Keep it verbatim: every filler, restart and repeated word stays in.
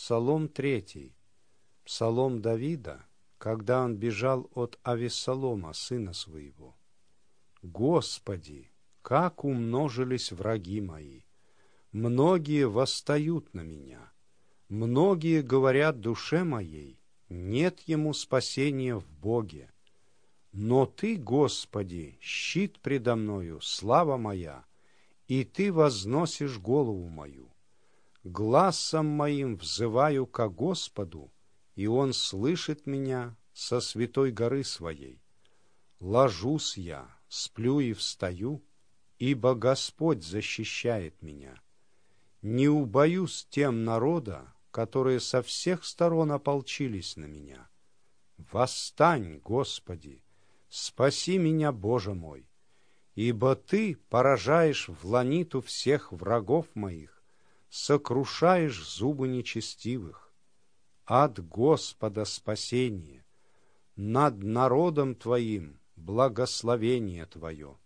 Псалом третий. Псалом Давида, когда он бежал от Авессалома, сына своего. «Господи, как умножились враги мои! Многие восстают на меня. Многие говорят душе моей, нет ему спасения в Боге. Но Ты, Господи, щит предо мною, слава моя, и Ты возносишь голову мою. Гласом моим взываю ко Господу, и Он слышит меня со святой горы своей. Ложусь я, сплю и встаю, ибо Господь защищает меня. Не убоюсь тем народа, которые со всех сторон ополчились на меня. Восстань, Господи, спаси меня, Боже мой, ибо Ты поражаешь в ланиту всех врагов моих, сокрушаешь зубы нечестивых. От Господа спасение, над народом Твоим благословение Твое.